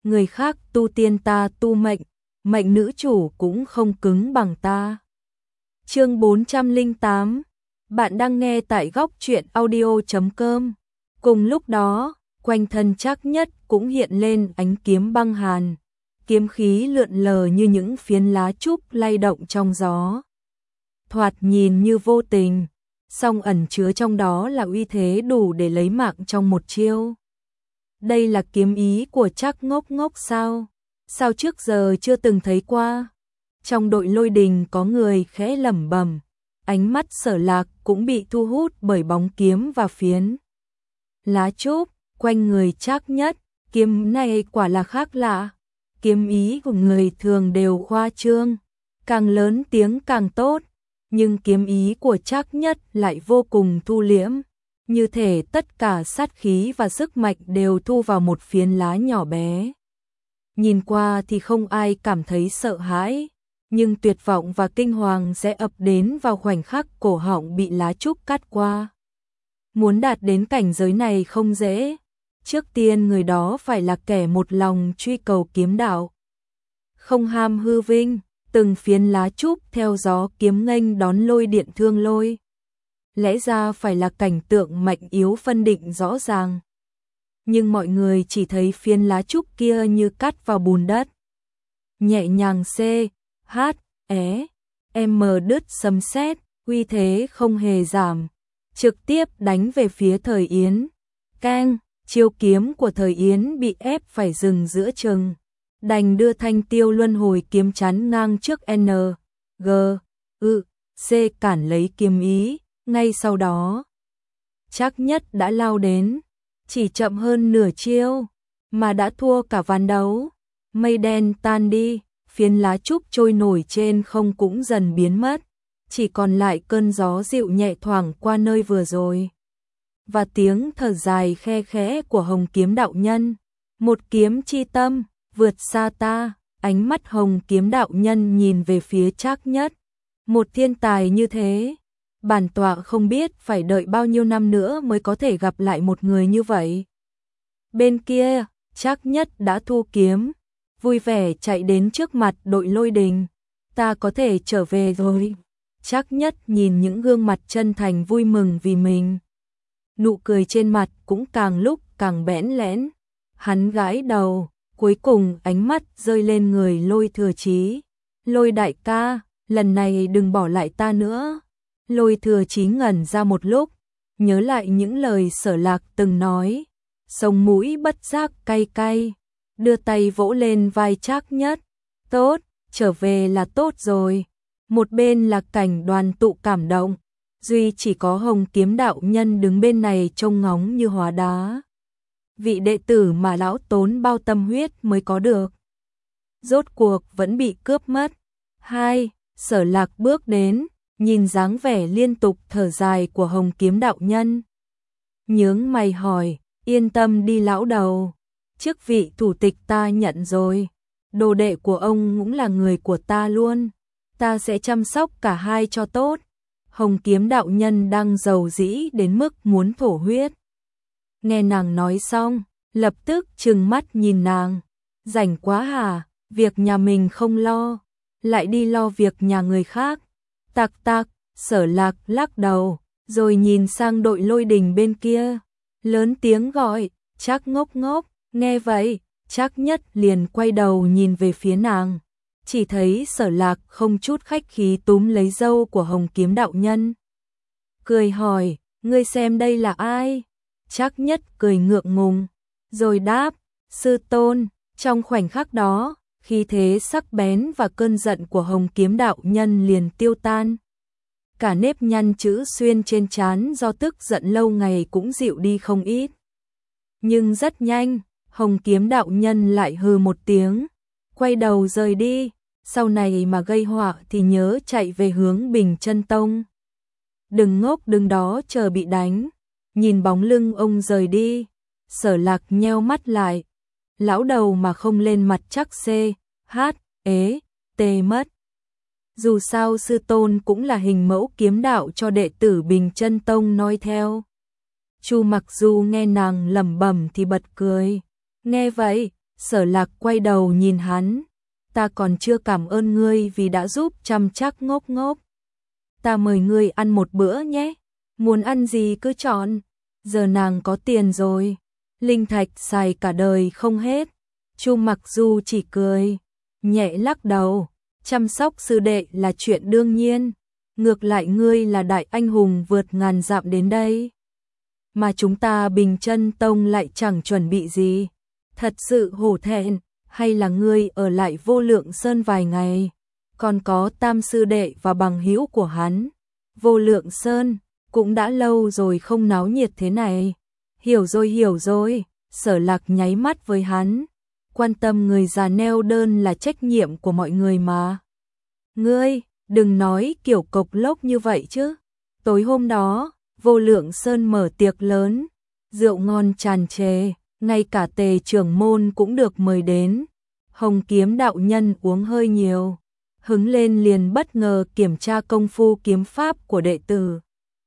người khác tu tiên ta tu mệnh, mệnh nữ chủ cũng không cứng bằng ta. Chương 408. Bạn đang nghe tại góc truyện audio.com. Cùng lúc đó, quanh thân Trác Nhất cũng hiện lên ánh kiếm băng hàn, kiếm khí lượn lờ như những phiến lá trúc lay động trong gió. Thoạt nhìn như vô tình, song ẩn chứa trong đó là uy thế đủ để lấy mạng trong một chiêu. Đây là kiếm ý của Trác Ngốc Ngốc sao? Sao trước giờ chưa từng thấy qua? Trong đội Lôi Đình có người khẽ lẩm bẩm, ánh mắt Sở Lạc cũng bị thu hút bởi bóng kiếm và phiến lá trúc quanh người Trác Nhất. Kiếm này quả là khác lạ. Kiếm ý của người thường đều khoa trương, càng lớn tiếng càng tốt, nhưng kiếm ý của Trác Nhất lại vô cùng thu liễm, như thể tất cả sát khí và sức mạnh đều thu vào một phiến lá nhỏ bé. Nhìn qua thì không ai cảm thấy sợ hãi, nhưng tuyệt vọng và kinh hoàng sẽ ập đến vào khoảnh khắc cổ họng bị lá trúc cắt qua. Muốn đạt đến cảnh giới này không dễ, trước tiên người đó phải là kẻ một lòng truy cầu kiếm đạo, không ham hư vinh. Từng phiến lá trúc theo gió kiếm nghênh đón lôi điện thương lôi. Lẽ ra phải là cảnh tượng mạnh yếu phân định rõ ràng. Nhưng mọi người chỉ thấy phiến lá trúc kia như cắt vào bùn đất. Nhẹ nhàng C, H, E, M đứt sấm sét, uy thế không hề giảm, trực tiếp đánh về phía Thời Yến. Keng, chiêu kiếm của Thời Yến bị ép phải dừng giữa chừng, đành đưa thanh tiêu luân hồi kiếm chắn ngang trước N, G, U, C cản lấy kiếm ý. Ngay sau đó, Trác Nhất đã lao đến, chỉ chậm hơn nửa chiêu mà đã thua cả ván đấu. Mây đen tan đi, phiến lá trúc trôi nổi trên không cũng dần biến mất, chỉ còn lại cơn gió dịu nhẹ thoảng qua nơi vừa rồi, và tiếng thở dài khe khẽ của Hồng Kiếm đạo nhân. Một kiếm chi tâm, vượt xa ta. Ánh mắt Hồng Kiếm đạo nhân nhìn về phía Trác Nhất. Một thiên tài như thế, bản tọa không biết phải đợi bao nhiêu năm nữa mới có thể gặp lại một người như vậy. Bên kia, Trác Nhất đã thu kiếm, vui vẻ chạy đến trước mặt đội Lôi Đình. Ta có thể trở về rồi. Trác Nhất nhìn những gương mặt chân thành vui mừng vì mình, nụ cười trên mặt cũng càng lúc càng bẽn lẽn. Hắn gãi đầu, cuối cùng ánh mắt rơi lên người Lôi Thừa Chí. Lôi đại ca, lần này đừng bỏ lại ta nữa. Lôi Thừa Chí ngẩn ra một lúc, nhớ lại những lời Sở Lạc từng nói, sống mũi bất giác cay cay, đưa tay vỗ lên vai Trác Nhất. Tốt, trở về là tốt rồi. Một bên là cảnh đoàn tụ cảm động, duy chỉ có Hồng Kiếm đạo nhân đứng bên này trông ngóng như hóa đá. Vị đệ tử mà lão tốn bao tâm huyết mới có được, rốt cuộc vẫn bị cướp mất. Hai, Sở Lạc bước đến, nhìn dáng vẻ liên tục thở dài của Hồng Kiếm đạo nhân, nhướng mày hỏi, yên tâm đi lão đầu, chức vị thủ tịch ta nhận rồi, đồ đệ của ông cũng là người của ta luôn, ta sẽ chăm sóc cả hai cho tốt. Hồng Kiếm đạo nhân đang giàu dĩ đến mức muốn thổ huyết. Nghe nàng nói xong, lập tức trừng mắt nhìn nàng, rảnh quá hả, việc nhà mình không lo, lại đi lo việc nhà người khác. Tặc tặc, Sở Lạc lắc đầu, rồi nhìn sang đội Lôi Đình bên kia, lớn tiếng gọi, Trác Ngốc Ngốc. Nghe vậy, Trác Nhất liền quay đầu nhìn về phía nàng, chỉ thấy Sở Lạc không chút khách khí túm lấy râu của Hồng Kiếm đạo nhân, cười hỏi, ngươi xem đây là ai? Trác Nhất cười ngượng ngùng, rồi đáp, sư tôn. Trong khoảnh khắc đó, khí thế sắc bén và cơn giận của Hồng Kiếm đạo nhân liền tiêu tan. Cả nếp nhăn chữ xuyên trên trán do tức giận lâu ngày cũng dịu đi không ít. Nhưng rất nhanh, Hồng Kiếm đạo nhân lại hừ một tiếng, quay đầu rời đi, sau này mà gây họa thì nhớ chạy về hướng Bình Chân Tông. Đừng ngốc đứng đó chờ bị đánh. Nhìn bóng lưng ông rời đi, Sở Lạc nheo mắt lại, lão đầu mà không lên mặt chắc C, H, E, T mất. Dù sao sư tôn cũng là hình mẫu kiếm đạo cho đệ tử Bình Chân Tông noi theo. Chu Mặc Du nghe nàng lẩm bẩm thì bật cười. Nghe vậy, Sở Lạc quay đầu nhìn hắn, ta còn chưa cảm ơn ngươi vì đã giúp chăm chắc Ngốc Ngốc. Ta mời ngươi ăn một bữa nhé, muốn ăn gì cứ chọn, giờ nàng có tiền rồi, linh thạch xài cả đời không hết. Chu Mặc Du chỉ cười, nhẹ lắc đầu, chăm sóc sư đệ là chuyện đương nhiên, ngược lại ngươi là đại anh hùng vượt ngàn dặm đến đây. Mà chúng ta Bình Chân Tông lại chẳng chuẩn bị gì, thật sự hổ thẹn, hay là ngươi ở lại Vô Lượng Sơn vài ngày, còn có Tam sư đệ và bằng hữu của hắn. Vô Lượng Sơn, cũng đã lâu rồi không náo nhiệt thế này. Hiểu rồi, Sở Lạc nháy mắt với hắn, quan tâm người già neo đơn là trách nhiệm của mọi người mà. Ngươi, đừng nói kiểu cộc lốc như vậy chứ. Tối hôm đó, Vô Lượng Sơn mở tiệc lớn, rượu ngon tràn trề, ngay cả Tề trưởng môn cũng được mời đến. Hồng Kiếm đạo nhân uống hơi nhiều, hứng lên liền bất ngờ kiểm tra công phu kiếm pháp của đệ tử.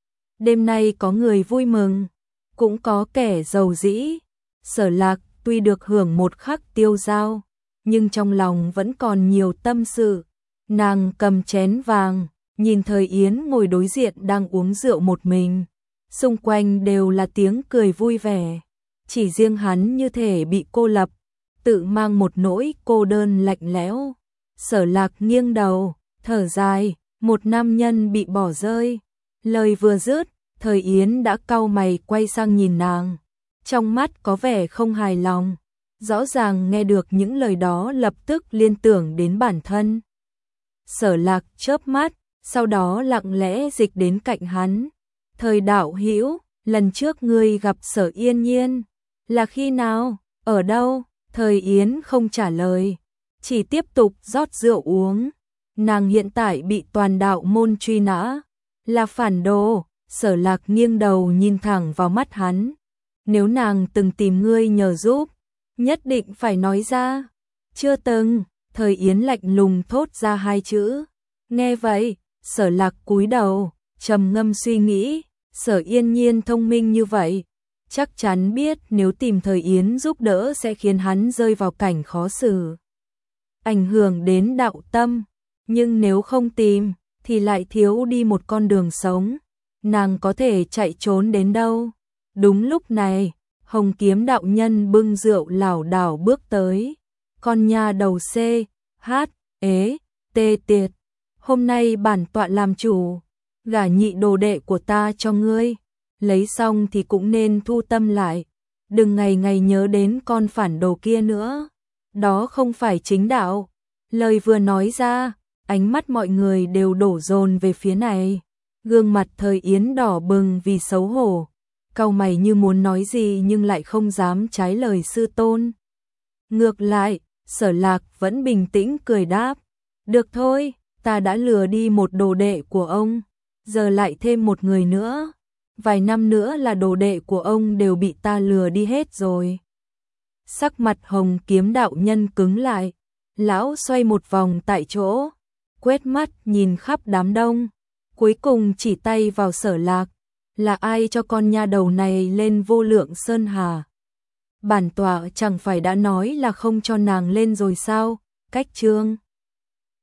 Đêm nay có người vui mừng, cũng có kẻ giàu dĩ. Sở Lạc tuy được hưởng một khắc tiêu dao, nhưng trong lòng vẫn còn nhiều tâm sự. Nàng cầm chén vàng, nhìn Thời Yến ngồi đối diện đang uống rượu một mình. Xung quanh đều là tiếng cười vui vẻ, chỉ riêng hắn như thể bị cô lập, tự mang một nỗi cô đơn lạnh lẽo. Sở Lạc nghiêng đầu, thở dài, một nam nhân bị bỏ rơi. Lời vừa dứt, Thời Yến đã cau mày quay sang nhìn nàng, trong mắt có vẻ không hài lòng. Rõ ràng nghe được những lời đó lập tức liên tưởng đến bản thân. Sở Lạc chớp mắt, sau đó lặng lẽ dịch đến cạnh hắn. Thời đạo hữu, lần trước ngươi gặp Sở Yên Nhiên, là khi nào, ở đâu? Thời Yến không trả lời, chỉ tiếp tục rót rượu uống. Nàng hiện tại bị toàn đạo môn truy nã, là phản đồ. Sở Lạc nghiêng đầu nhìn thẳng vào mắt hắn. Nếu nàng từng tìm ngươi nhờ giúp, nhất định phải nói ra. Chưa từng. Thời Yến lạnh lùng thốt ra hai chữ. Nghe vậy, Sở Lạc cúi đầu, trầm ngâm suy nghĩ. Sở Yên Nhiên thông minh như vậy, chắc chắn biết nếu tìm Thời Yến giúp đỡ sẽ khiến hắn rơi vào cảnh khó xử, ảnh hưởng đến đạo tâm. Nhưng nếu không tìm, thì lại thiếu đi một con đường sống. Nàng có thể chạy trốn đến đâu? Đúng lúc này, Hồng Kiếm đạo nhân bưng rượu lảo đảo bước tới. Con nha đầu C, H, ế, tê tiệt. Hôm nay bản tọa làm chủ, gả nhị đồ đệ của ta cho ngươi. Lấy xong thì cũng nên thu tâm lại. Đừng ngày ngày nhớ đến con phản đồ kia nữa. Đó không phải chính đạo. Lời vừa nói ra, ánh mắt mọi người đều đổ dồn về phía này. Gương mặt Thời Yến đỏ bừng vì xấu hổ, cau mày như muốn nói gì nhưng lại không dám trái lời sư tôn. Ngược lại, Sở Lạc vẫn bình tĩnh cười đáp, được thôi, ta đã lừa đi một đồ đệ của ông, giờ lại thêm một người nữa. Vài năm nữa là đồ đệ của ông đều bị ta lừa đi hết rồi. Sắc mặt Hồng Kiếm đạo nhân cứng lại, lão xoay một vòng tại chỗ, quét mắt nhìn khắp đám đông, cuối cùng chỉ tay vào Sở Lạc. Là ai cho con nha đầu này lên Vô Lượng Sơn hả? Bản tọa chẳng phải đã nói là không cho nàng lên rồi sao? Cách chương